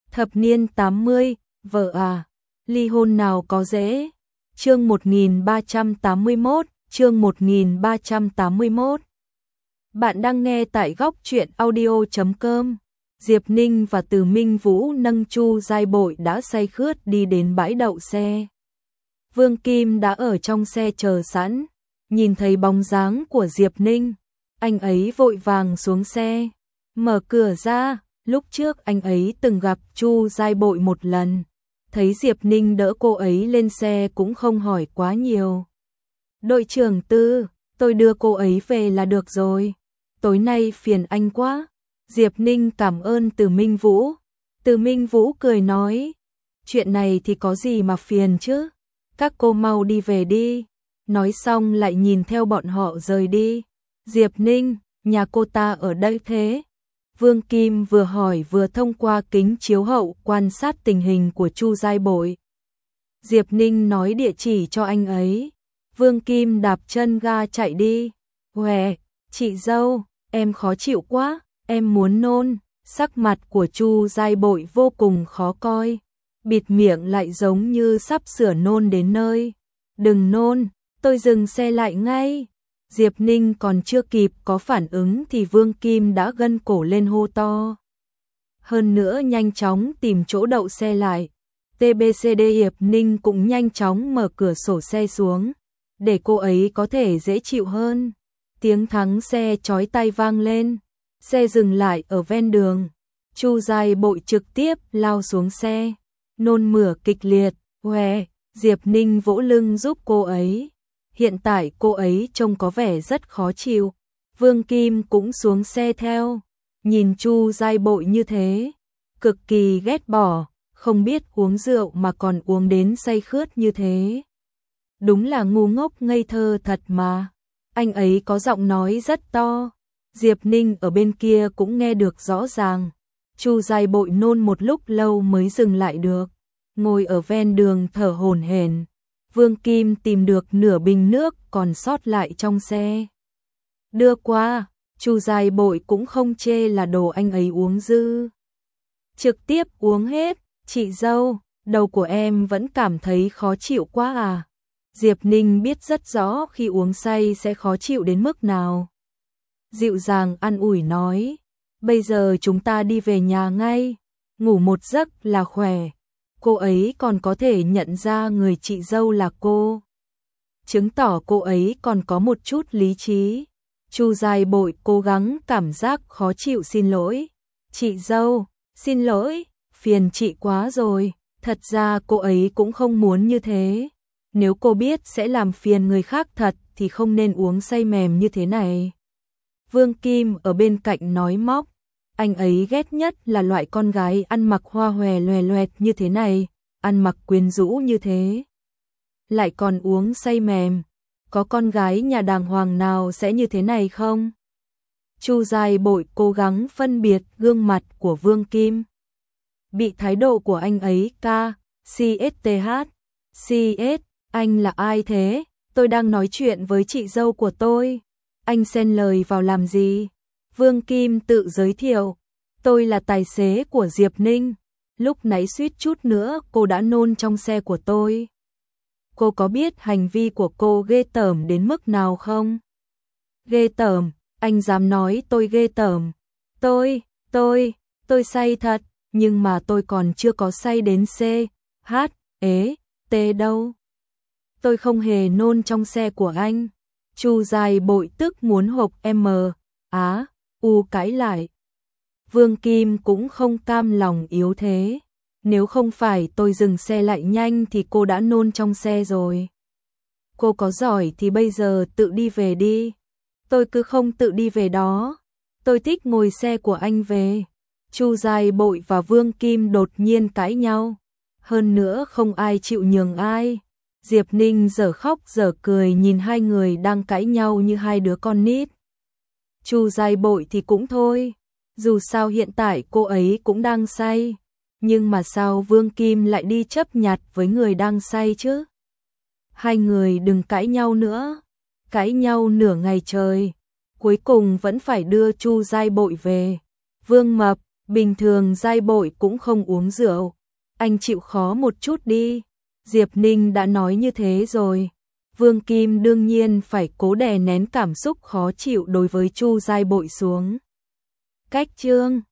Thập niên 80, vợ à, ly hôn nào có dễ. Chương 1381, chương 1381. Bạn đang nghe tại góc truyện audio.com. Diệp Ninh và Từ Minh Vũ nâng Chu Giai Bội đã say khướt đi đến bãi đậu xe. Vương Kim đã ở trong xe chờ sẵn, nhìn thấy bóng dáng của Diệp Ninh, anh ấy vội vàng xuống xe, mở cửa ra. Lúc trước anh ấy từng gặp Chu Giai Bội một lần, thấy Diệp Ninh đỡ cô ấy lên xe cũng không hỏi quá nhiều. Đội trưởng Tư, tôi đưa cô ấy về là được rồi, tối nay phiền anh quá. Diệp Ninh cảm ơn Từ Minh Vũ. Từ Minh Vũ cười nói, chuyện này thì có gì mà phiền chứ, các cô mau đi về đi. Nói xong lại nhìn theo bọn họ rời đi. Diệp Ninh, nhà cô ta ở đây thế? Vương Kim vừa hỏi vừa thông qua kính chiếu hậu quan sát tình hình của Chu Giai Bội. Diệp Ninh nói địa chỉ cho anh ấy. Vương Kim đạp chân ga chạy đi. Huề, chị dâu, em khó chịu quá, em muốn nôn. Sắc mặt của Chu Giai Bội vô cùng khó coi, bịt miệng lại giống như sắp sửa nôn đến nơi. Đừng nôn, tôi dừng xe lại ngay. Diệp Ninh còn chưa kịp có phản ứng thì Vương Kim đã gân cổ lên hô to. Hơn nữa nhanh chóng tìm chỗ đậu xe lại. TBCD Diệp Ninh cũng nhanh chóng mở cửa sổ xe xuống, để cô ấy có thể dễ chịu hơn. Tiếng thắng xe chói tai vang lên, xe dừng lại ở ven đường. Chu Giai Bội trực tiếp lao xuống xe, nôn mửa kịch liệt. Huề, Diệp Ninh vỗ lưng giúp cô ấy. Hiện tại cô ấy trông có vẻ rất khó chịu. Vương Kim cũng xuống xe theo, nhìn Chu Giai Bội như thế, cực kỳ ghét bỏ, không biết uống rượu mà còn uống đến say khướt như thế. Đúng là ngu ngốc ngây thơ thật mà. Anh ấy có giọng nói rất to, Diệp Ninh ở bên kia cũng nghe được rõ ràng. Chu Giai Bội nôn một lúc lâu mới dừng lại được, ngồi ở ven đường thở hổn hển. Vương Kim tìm được nửa bình nước còn sót lại trong xe, đưa qua. Chu Giai Bội cũng không chê là đồ anh ấy uống dư, trực tiếp uống hết. Chị dâu, đầu của em vẫn cảm thấy khó chịu quá à. Diệp Ninh biết rất rõ khi uống say sẽ khó chịu đến mức nào, dịu dàng an ủi nói, bây giờ chúng ta đi về nhà ngay, ngủ một giấc là khỏe. Cô ấy còn có thể nhận ra người chị dâu là cô, chứng tỏ cô ấy còn có một chút lý trí. Chu Giai Bội cố gắng cảm giác khó chịu xin lỗi. Chị dâu, xin lỗi, phiền chị quá rồi. Thật ra cô ấy cũng không muốn như thế. Nếu cô biết sẽ làm phiền người khác thật thì không nên uống say mềm như thế này. Vương Kim ở bên cạnh nói móc. Anh ấy ghét nhất là loại con gái ăn mặc hoa hòe loè loẹt như thế này, ăn mặc quyến rũ như thế, lại còn uống say mềm. Có con gái nhà đàng hoàng nào sẽ như thế này không? Chu Giai Bội cố gắng phân biệt gương mặt của Vương Kim. Bị thái độ của anh ấy CS, anh là ai thế? Tôi đang nói chuyện với chị dâu của tôi. Anh xen lời vào làm gì? Vương Kim tự giới thiệu, tôi là tài xế của Diệp Ninh, lúc nãy suýt chút nữa cô đã nôn trong xe của tôi. Cô có biết hành vi của cô ghê tởm đến mức nào không? Ghê tởm, anh dám nói tôi ghê tởm. Tôi say thật, nhưng mà tôi còn chưa có say đến T đâu. Tôi không hề nôn trong xe của anh. Chu Giai Bội tức muốn hộc cãi lại. Vương Kim cũng không cam lòng yếu thế. Nếu không phải tôi dừng xe lại nhanh thì cô đã nôn trong xe rồi. Cô có giỏi thì bây giờ tự đi về đi. Tôi cứ không tự đi về đó. Tôi thích ngồi xe của anh về. Chu Giai Bội và Vương Kim đột nhiên cãi nhau. Hơn nữa không ai chịu nhường ai. Diệp Ninh dở khóc dở cười nhìn hai người đang cãi nhau như hai đứa con nít. Chu Giai Bội thì cũng thôi, dù sao hiện tại cô ấy cũng đang say, nhưng mà sao Vương Kim lại đi chấp nhặt với người đang say chứ? Hai người đừng cãi nhau nữa. Cãi nhau nửa ngày trời, cuối cùng vẫn phải đưa Chu Giai Bội về. Vương Mập, Bình thường Giai Bội cũng không uống rượu, anh chịu khó một chút đi. Diệp Ninh đã nói như thế rồi. Vương Kim đương nhiên phải cố đè nén cảm xúc khó chịu đối với Chu Giai Bội xuống. Cách chương